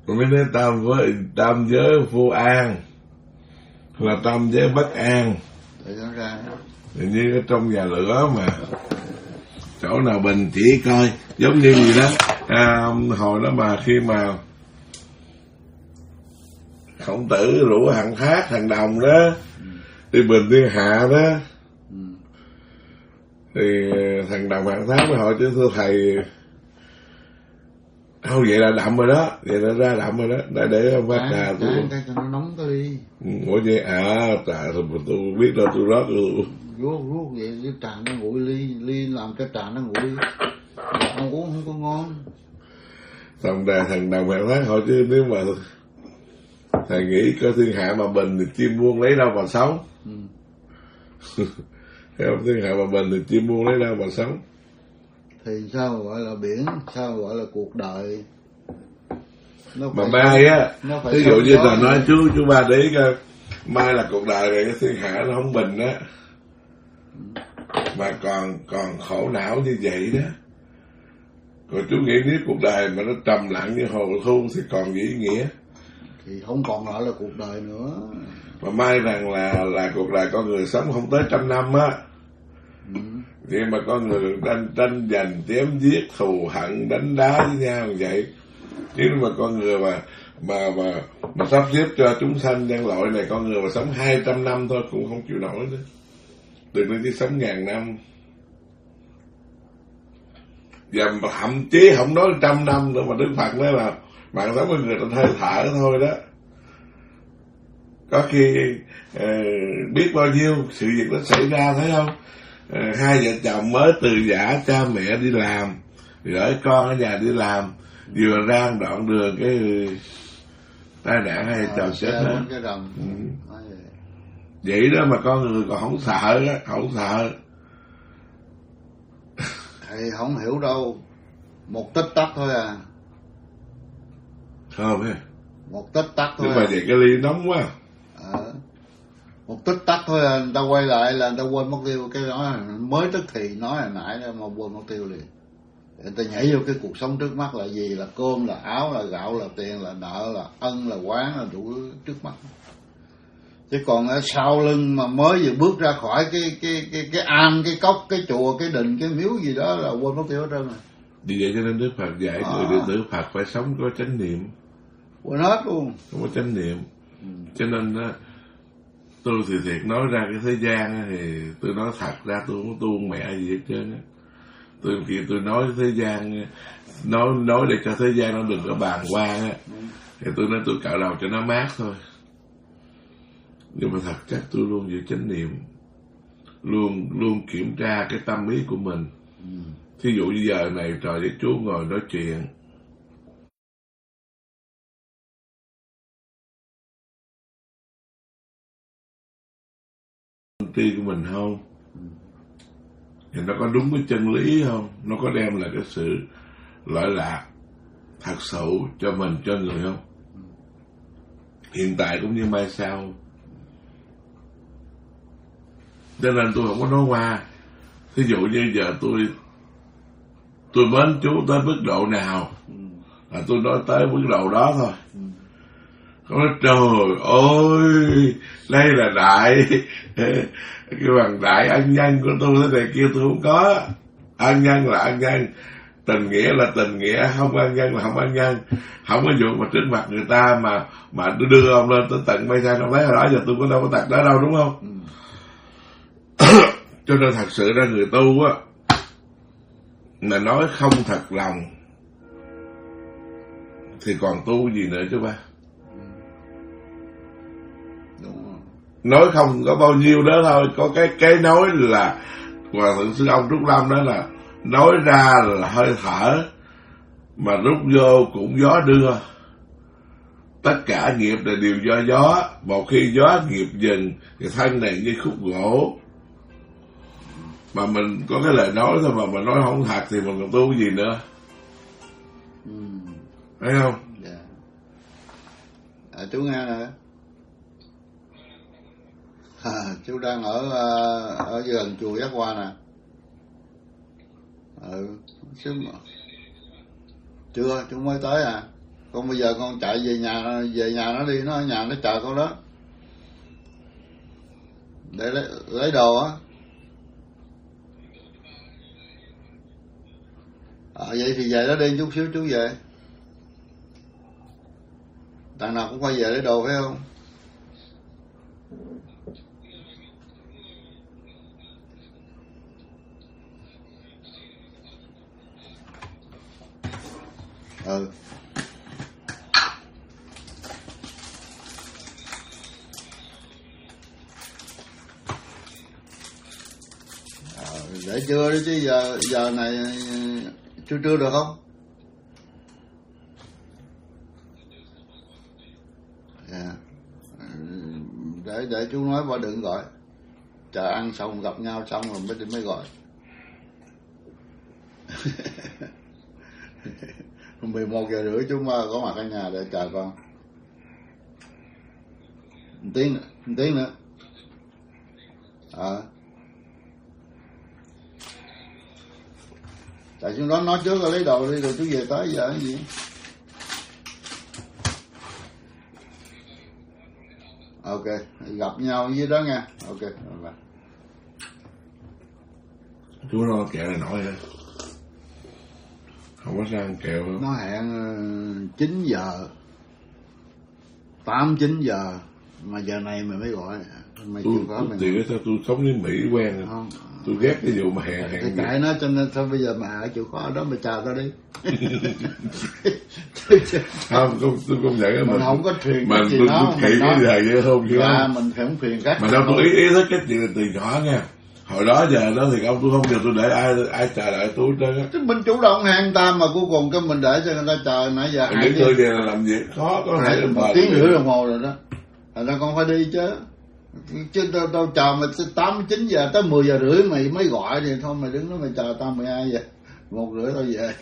Mới nói tam giới vô an là tam giới bất an. Để nó ra Như ở trong nhà lửa mà chỗ nào bình chỉ coi, giống như gì đó. Hồi đó mà khi mà Khổng Tử rủ Hằng Thác, thằng Đồng đó đi bình thiên hạ đó, thì thằng Đồng Hằng Thác mới hỏi chứ thưa thầy, không vậy là đậm rồi đó, vậy là ra đậm rồi đó, để ông phát trà tôi cái cho nó nóng tới đi. Ủa vậy trà rồi tôi biết đâu, tôi rót ruốc vậy cái trà nó nguội, ly làm cái trà nó nguội, không uống không có ngon. Xong rồi thằng Đồng Hằng Thác hỏi chứ nếu mà thầy nghĩ có thiên hạ mà bình thì chim muông lấy đâu mà sống. Thấy không, thiên hạ mà bình thì chim muông lấy đâu mà sống. Thì sao gọi là biển, sao gọi là cuộc đời. Mà mai á, ví dụ như là nói chú ba để ý coi, mai là cuộc đời này cái thiên hạ nó không bình á, mà còn khổ não như vậy đó. Còn chú nghĩ nếu cuộc đời mà nó trầm lặng như hồ thu thì còn gì ý nghĩa? Thì không còn lại là cuộc đời nữa. Mà mai rằng là cuộc đời con người sống không tới 100 năm á. Nhưng mà con người tranh giành chém giết thù hận đánh đá với nhau như vậy. Nếu mà con người mà sắp xếp cho chúng sanh nhân loại này, con người mà sống 200 năm thôi cũng không chịu nổi nữa, đừng nói chỉ sống 1000 năm. Và thậm chí không nói 100 năm nữa, mà Đức Phật nói là bạn sống với người ta hơi thở thôi đó, có khi biết bao nhiêu sự việc nó xảy ra, thấy không? Hai vợ chồng mới từ giã cha mẹ đi làm, gửi con ở nhà đi làm, vừa ra đoạn đường cái tai nạn hai vợ chồng chết hết. Vậy đó mà con người còn không sợ á, không sợ. Thầy không hiểu đâu, một tích tắc thôi à. Không hả? Một tích tắc thôi. Nhưng mà vậy cái ly nóng quá. Một tích tắc thôi à, người ta quay lại là người ta quên mất tiêu. Cái nói mới tức thì nói hồi nãy mà quên mất tiêu liền. Người ta nhảy vô cái cuộc sống trước mắt là gì, là cơm, là áo, là gạo, là tiền, là nợ, là ân, là quán, là đủ trước mắt. Chứ còn ở sau lưng mà mới vừa bước ra khỏi cái am, cái cốc, cái chùa, cái đình, cái miếu gì đó là quên mất tiêu hết trơn rồi. Vì vậy cho nên Đức Phật dạy người đệ tử Phật phải sống có chánh niệm. Quên hết luôn. Không có chánh niệm. Cho nên tôi thì thiệt nói ra cái thế gian thì tôi nói thật ra tôi không có tu mẹ gì hết trơn á. Khi tôi nói thế gian, nói để cho thế gian nó đừng có bàng quan á, thì tôi nói tôi cạo đầu cho nó mát thôi. Nhưng mà thật chất tôi luôn giữ chánh niệm, luôn kiểm tra cái tâm ý của mình. Thí dụ như giờ này trời với chú ngồi nói chuyện, tri của mình không, thì nó có đúng với chân lý không, nó có đem lại cái sự lợi lạc thật sự cho mình, cho người không, hiện tại cũng như mai sau. Cho nên tôi không có nói qua. Thí dụ như giờ tôi mến chú tới mức độ nào là tôi nói tới mức độ đó thôi. Không nói trời ơi, đây là đại cái bằng đại ân nhân của tôi, thế này kia tôi không có. Ân nhân là ân nhân, tình nghĩa là tình nghĩa, không ân nhân là không ân nhân. Không có vụ mà trước mặt người ta mà đưa ông lên tới tận mây xanh, ông thấy hồi đó giờ tôi có đâu có tật đó đâu, đúng không? Cho nên thật sự ra người tu á, mà nói không thật lòng thì còn tu gì nữa chứ ba. Nói không có bao nhiêu đó thôi. Có cái nói là Hòa Thượng Sư Ông Trúc Lâm đó là nói ra là hơi thở, mà rút vô cũng gió đưa. Tất cả nghiệp là đều do gió. Một khi gió nghiệp dừng thì thân này như khúc gỗ. Mà mình có cái lời nói thôi mà nói không thật thì mình còn tu gì nữa. Thấy không? Dạ. Chú nghe nè. Chú đang ở gần chùa Giác Hoa nè. Chưa, chú mới tới à. Con bây giờ con chạy về nhà nó đi, nó ở nhà nó chờ con đó để lấy đồ á. Vậy thì về đó đi, chút xíu chú về. Đằng nào cũng phải về lấy đồ phải không? Ừ. Để trưa đi chứ giờ này trưa được không? Yeah. Để chú nói bà đừng gọi, chờ ăn xong gặp nhau xong rồi mới gọi. 11:30 chú Mơ có mặt ở nhà để chờ con. Một tiếng nữa. Tại chúng đó nói trước là lấy đồ đi rồi chú về tới giờ cái gì. Ok, gặp nhau dưới đó nha. Ok, rồi. Chú lo kẹo này nổi hả? Không có sao ăn kẹo không? Nó hẹn 9 giờ 8-9 giờ mà giờ này mày mới gọi. Mày tôi sao tôi sống với Mỹ quen rồi. Không. Tôi ghét cái vụ mà hẹn Thì tại nó cho nên thôi bây giờ mà ở chịu khó ở đó mày chờ tao đi. Không, tôi không nhận mình không có truyền mà tôi kỹ cái giờ vậy không chứ không? Mình không truyền cách. Mà đâu tôi ý thức cái chuyện là từ nhỏ nha. Hồi đó giờ đó thì ông tôi không giờ tôi để ai chờ đợi tôi hết chứ mình chủ động hẹn ta mà cuối cùng cái mình để cho người ta chờ nãy giờ. Để tôi về là làm việc khó có thể 1 tiếng rưỡi đồng hồ rồi đó. Thành ra con phải đi chứ tao chờ mà 8-9 giờ tới 10:30 mày mới gọi thì thôi mày đứng đó mày chờ tao 12 giờ 1:30 tao về.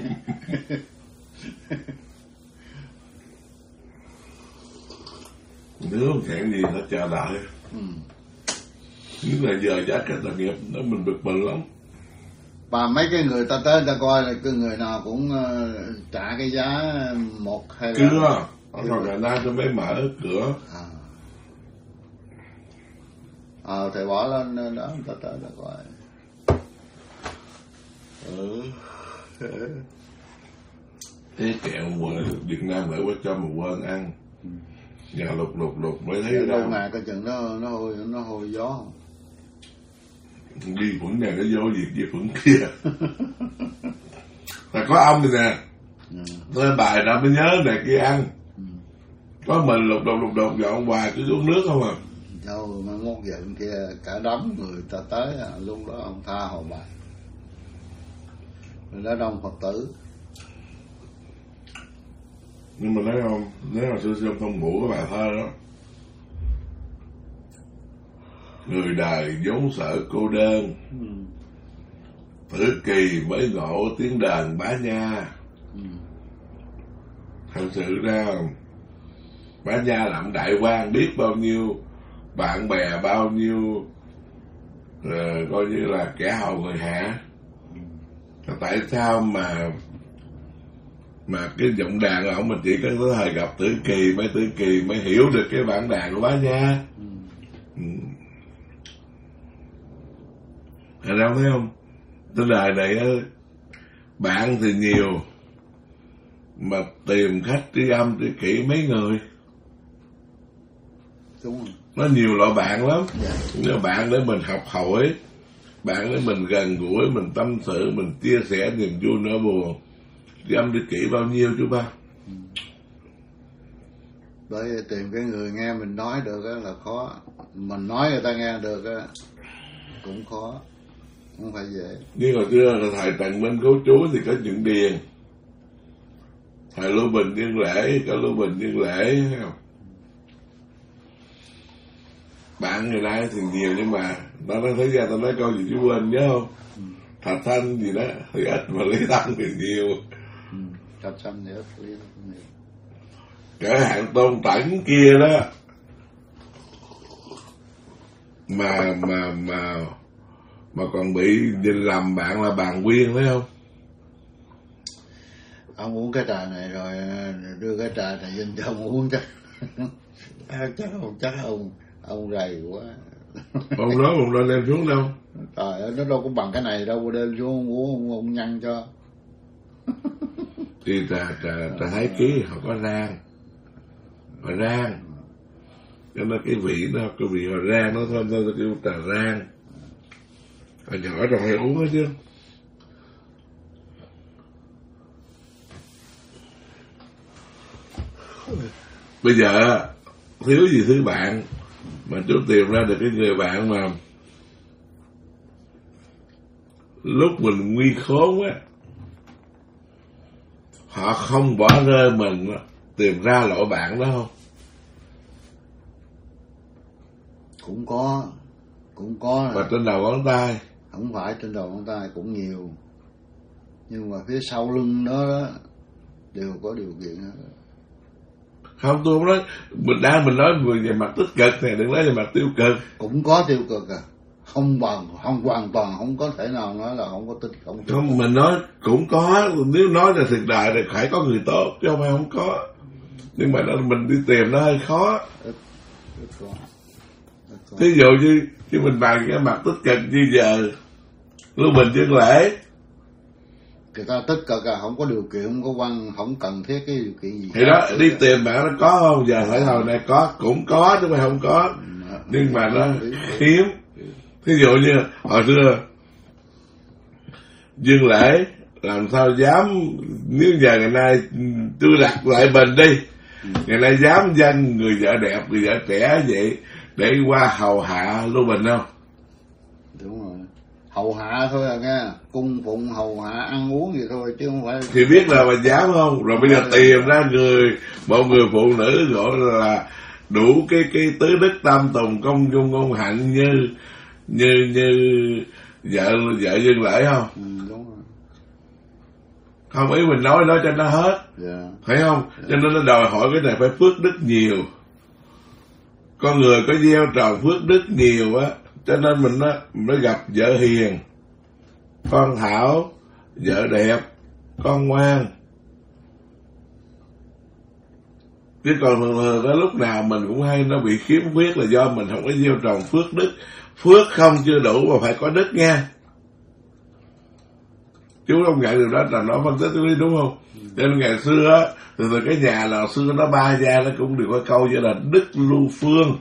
Nếu không hẹn gì nó chờ đợi. Nếu là giờ giá cách là nghiệp đó mình bực mình lắm. Và mấy cái người ta tới người ta coi là cái người nào cũng trả cái giá 1-2 Chưa còn ngày nay tôi mới mở cửa. Thầy bỏ lên đó người ta tới là coi. Thế kẹo Việt Nam lại quá cho mà quên ăn. Nhà lục mới thấy cái đâu mà coi chừng nó hôi gió. Đi phẫn này nó vô việc gì phẫn kia. Là có ông này nè. Lên bài đã mới nhớ này kia ăn. Có mình lục đục dọn hoài cứ uống nước không à. Đâu mà 1 giờ kia cả đám người ta tới lúc đó ông tha hồ bài. Rồi đó đông Phật tử. Nhưng mà nói không, nếu mà xưa ông không ngủ cái bài thơ đó. Người đời vốn sợ cô đơn. Tử kỳ mới ngộ tiếng đàn Bá Nha. Thật sự ra Bá Nha làm đại quan biết bao nhiêu bạn bè, bao nhiêu coi như là kẻ hầu người hạ. Tại sao mà cái giọng đàn của ông mình chỉ có thời gặp Tử Kỳ mới hiểu được cái bản đàn của Bá Nha. Thật ra thấy không? Tới đời này bạn thì nhiều mà tìm khách tri âm tri kỷ mấy người. Đúng rồi. Nó nhiều loại bạn lắm. Nếu bạn để mình học hỏi, bạn để mình gần gũi, mình tâm sự, mình chia sẻ niềm vui nỗi buồn. Tri âm tri kỷ bao nhiêu chú ba? Bởi tìm cái người nghe mình nói được là khó. Mình nói người ta nghe được cũng khó. Không phải dễ. Nhưng hồi xưa là thầy Trần Minh Cố Chú thì có chuyện điền. Thầy Lưu Bình Nhân Lễ, có Lưu Bình Nhân Lễ, thấy không? Bạn ngày nay thì nhiều nhưng mà nó nói thấy ra tao nói câu gì chú quên nhớ không? Thạch Thanh gì đó thì ít mà Lý Thanh thì nhiều. Thạch Thanh thì ít, Lý Thanh nhiều. Cái hạng Tôn Tẩn kia đó mà còn bị làm bạn là bàn Quyên thấy không? Ông uống cái trà này rồi đưa cái trà này dành cho ông uống chắc chắc ông rầy quá. Ông nói đem xuống đâu? Trời ơi, nó đâu có bằng cái này đâu, đem xuống uống ông nhăn cho. Thì trà Thái Ký họ có rang, cho nên cái vị họ rang nó thôi, tôi kêu trà rang. Hồi nhỏ rồi phải uống hết chứ. Bây giờ thiếu gì thứ bạn mà chú tìm ra được cái người bạn mà lúc mình nguy khốn á, họ không bỏ rơi mình, tìm ra loại bạn đó không? Cũng có. Và trên đầu ngón tay. Không phải trên đầu ngón tay, cũng nhiều. Nhưng mà phía sau lưng đó đều có điều kiện hết. Không, tôi không nói, mình nói về mặt tích cực này, đừng nói về mặt tiêu cực. Cũng có tiêu cực à. Không hoàn toàn không có thể nào nói là không có tích cực. Không, mình nói cũng có, nếu nói là thiệt đại thì phải có người tốt, chứ không phải không có. Nhưng mà mình đi tìm nó hơi khó. Ít có. Thí dụ như mình bàn cái mặt tích cực như giờ Lưu Bình Dương Lễ, người ta tích cực à, không có điều kiện, không có văn, không cần thiết cái điều kiện gì. thì đó, đi tìm bạn nó có không? Giờ phải hồi này cũng có chứ mà không có, nhưng mà nó hiếm. Thí dụ như hồi xưa Dương Lễ làm sao dám, nếu giờ ngày nay tôi đặt lại mình đi, ngày nay dám danh người vợ đẹp, người vợ trẻ vậy để qua hầu hạ Lưu Bình không? Đúng rồi, hầu hạ thôi à nghe, cung phụng hầu hạ ăn uống gì thôi chứ không phải. Thì biết là mà dám không? Rồi bây giờ tìm ra một người phụ nữ gọi là đủ cái tứ đức tam tùng công dung ngôn hạnh như vợ Dương Lễ không? Đúng rồi. Không, ý mình nói cho nó hết, phải không? Cho nên nó đòi hỏi cái này phải phước đức nhiều. Con người có gieo trồng phước đức nhiều á, cho nên mình nó gặp vợ hiền, con thảo, vợ đẹp, con ngoan. Chứ còn thường đó lúc nào mình cũng hay nó bị khiếm khuyết là do mình không có gieo trồng phước đức. Phước không chưa đủ mà phải có đức nha. Chú không nhận điều đó là nó phân tích lý đúng không? Cho nên ngày xưa á, từ cái nhà nào xưa nó ba gia nó cũng đều có câu như là đức lưu phương.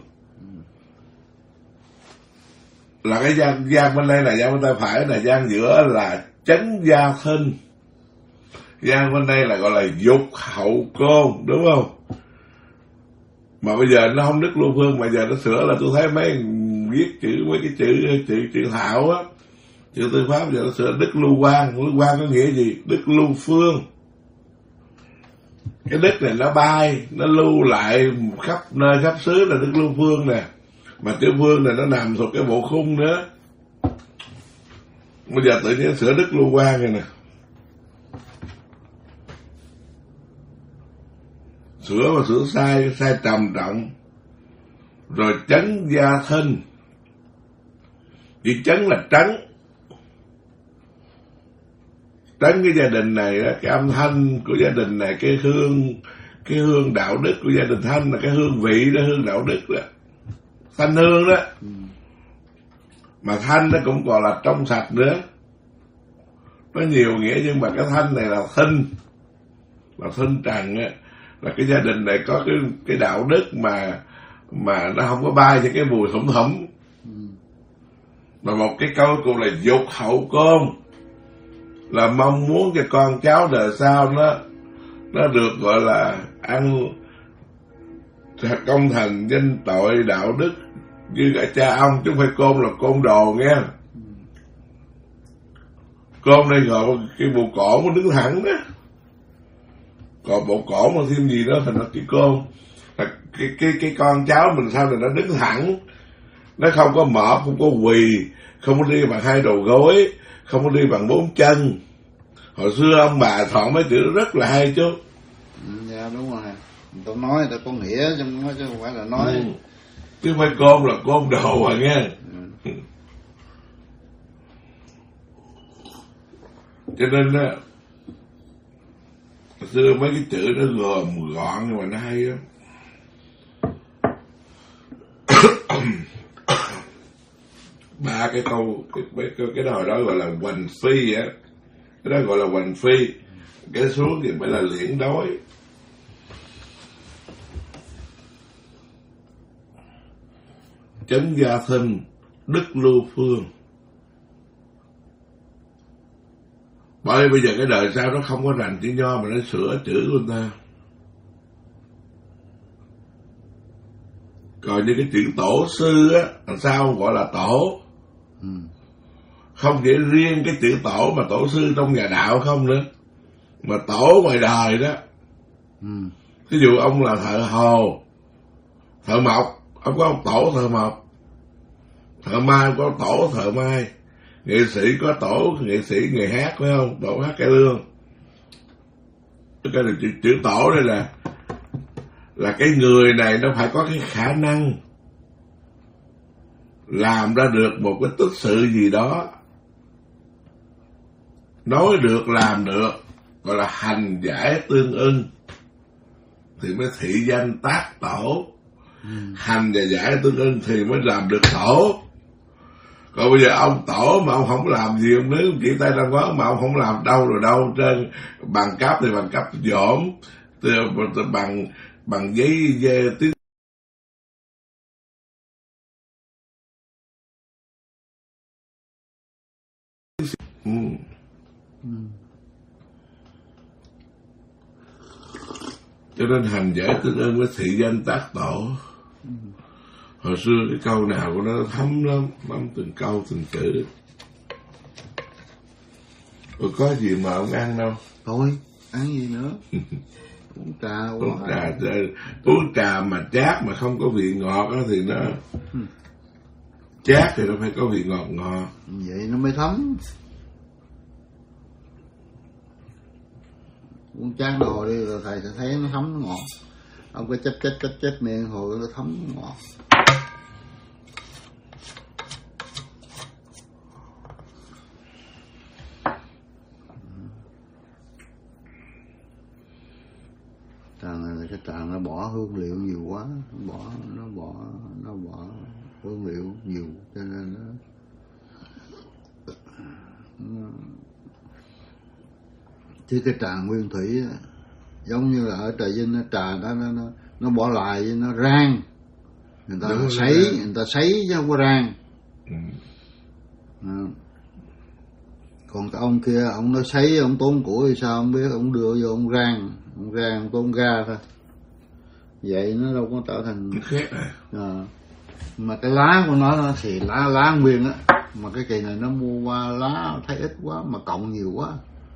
Là cái gian bên đây là gian bên tay phải, là gian giữa là chánh gia thinh. Gian bên đây là gọi là dục hậu côn, đúng không? Mà bây giờ nó không đức lưu phương, mà giờ nó sửa là tôi thấy mấy cái chữ thạo á, chữ tư pháp giờ nó sửa đức lưu quan. Lưu quan có nghĩa gì? Đức lưu phương. Cái đức này nó bay, nó lưu lại khắp nơi khắp xứ là đức lưu phương nè. Mà chữ phương này nó nằm thuộc cái bộ khung nữa. Bây giờ tự nhiên sửa đức lưu quan này nè. Sửa mà sửa sai trầm trọng. Rồi chấn gia thinh. Chữ chấn là trấn. Trấn cái gia đình này đó, cái âm thanh của gia đình này, cái hương đạo đức của gia đình Thanh là cái hương vị đó, hương đạo đức đó. Thanh hương đó. Mà thanh nó cũng còn là trong sạch nữa. Nó nhiều nghĩa nhưng mà cái thanh này là thinh. Là thinh trần á. Là cái gia đình này có cái đạo đức mà nó không có bay những cái mùi thủng thủng. Mà một cái câu cùng là dục hậu côn. Là mong muốn cho con cháu đời sau nó được gọi là ăn công thành danh tội đạo đức như cả cha ông, chứ không phải côn là côn đồ nghe. Côn đây gọi cái bộ cổ nó đứng thẳng đó, còn bộ cổ mà thêm gì đó thành nó cái côn. Cái con cháu mình sao này nó đứng thẳng, nó không có mọt, không có quỳ, không có đi bằng hai đầu gối, không có đi bằng bốn chân. Hồi xưa ông bà thọn mấy chữ rất là hay chú. Dạ đúng rồi. Tôi nói tôi có nghĩa chứ không phải là nói. Chứ không phải côn là côn đồ à nghe. Cho nên xưa mấy cái chữ nó gồm gọn nhưng mà nó hay lắm. Ba cái câu cái hồi đó gọi là hoành phi á, cái đó gọi là hoành phi, cái xuống thì mới là liễn đối. Chấn gia thinh đức lưu phương. Bởi bây giờ cái đời sau nó không có rành chữ nho mà nó sửa chữ của người ta. Còn như cái chữ tổ sư á, làm sao gọi là tổ? Không chỉ riêng cái chữ tổ mà tổ sư trong nhà đạo không nữa, mà tổ ngoài đời đó. Ví dụ ông là thợ hồ, thợ mộc, ông có ông tổ thợ mộc. Thợ mai có tổ thợ mai. Nghệ sĩ có tổ nghệ sĩ nghề hát, phải không? Tổ hát cải lương. Cái chữ tổ đây là cái người này nó phải có cái khả năng làm ra được một cái tích sự gì đó, nói được làm được, gọi là hành giải tương ưng thì mới thị danh tác tổ. Hành và giải tương ưng thì mới làm được tổ. Còn bây giờ ông tổ mà ông không làm gì, ông nếu chỉ tay ra quán mà ông không làm đâu rồi đâu trên. Bằng cấp thì bằng cấp dỗm, bằng giấy tiếng. Cho nên hành giải tương ưng với thị danh tác tổ. Hồi xưa cái câu nào của nó thấm lắm, bấm từng câu từng chữ. Rồi có gì mà ông ăn đâu. Thôi, ăn gì nữa. Uống trà. Uống trà mà chát mà không có vị ngọt đó thì nó chát thì nó phải có vị ngọt ngọt. Vậy nó mới thấm. Uống chát đồ đi rồi thầy sẽ thấy nó thấm nó ngọt. Ông cái chết miệng hồi nó thấm nó ngọt. Trà này là cái trà nó bỏ hương liệu nhiều quá, nó bỏ hương liệu nhiều cho nên nó chứ cái trà nguyên thủy đó, giống như là ở Trà Vinh trà đó nó bỏ lại nó rang, người ta sấy chứ không có rang. Còn cái ông kia ông nói sấy, ông tốn củi thì sao không biết, ông đưa vô ông rang ông tốn ga thôi, vậy nó đâu có trở thành khác mà cái lá của nó thì lá nguyên á, mà cái kỳ này nó mua qua lá thấy ít quá mà cộng nhiều quá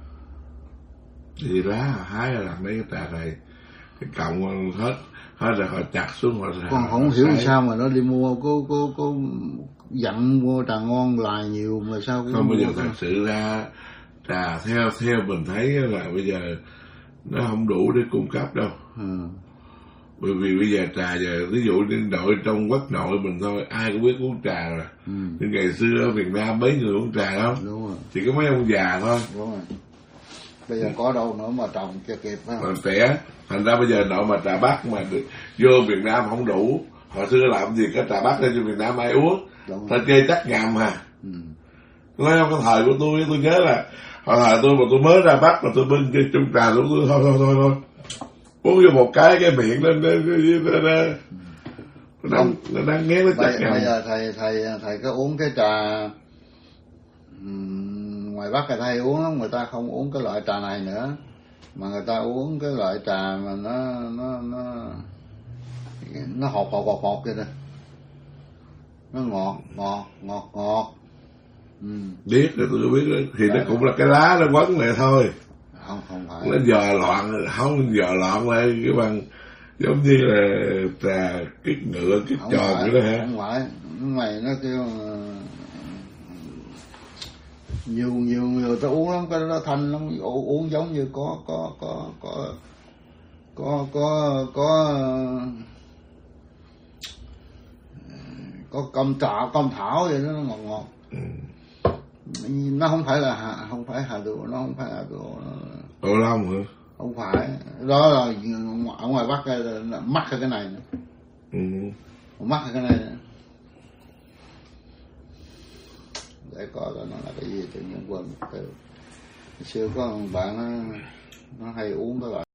thì lá hái là mấy cái trà này cái cộng hết rồi họ chặt xuống họ còn không hiểu sao mà nó đi mua có dặn mua trà ngon là nhiều mà sao không. Bây giờ thật sự ra trà theo mình thấy là bây giờ nó không đủ để cung cấp đâu. Bởi vì bây giờ trà giờ ví dụ như nội trong quốc nội mình thôi ai cũng biết uống trà rồi. Nhưng ngày xưa ở Việt Nam mấy người uống trà đâu, chỉ có mấy ông già thôi. Đúng rồi. Bây giờ có đâu nữa mà trồng cho kịp ha. Còn trẻ, thành ra bây giờ nội mà trà Bắc mà vô Việt Nam không đủ. Hồi xưa làm gì có trà Bắc lên cho Việt Nam ai uống. Ta chơi chắc ngầm hà. Nói không, cái thời của tôi nhớ là hồi thời tôi mà tôi mới ra Bắc mà tôi bưng cái chung trà tôi thôi uống vô một cái miệng nó đang nghe nó chắc ngầm. Bây giờ thầy có uống cái trà ngoài Bắc người ta hay uống lắm, người ta không uống cái loại trà này nữa mà người ta uống cái loại trà mà nó hột vậy đó, nó ngọt. Biết rồi, tôi biết đó. Thì nó cũng là cái lá nó quấn lại thôi, không phải nó dò loạn lại cái bằng giống như là trà kích ngựa kích tròn vậy đó hả? Không phải, mày nó kêu nhiều người ta uống lắm, cái nó thanh lắm, uống giống như có cam thảo vậy đó, nó ngọt. Nó không phải hà rượu, nó không phải hà rượu. Ô long hả? Không phải, đó là ở ngoài Bắc là mắc hơn cái này nữa. Mắc hơn cái này nữa. Để coi là nó là cái gì tự nhiên quên mất tiêu. Xưa có một bạn nó hay uống cái loại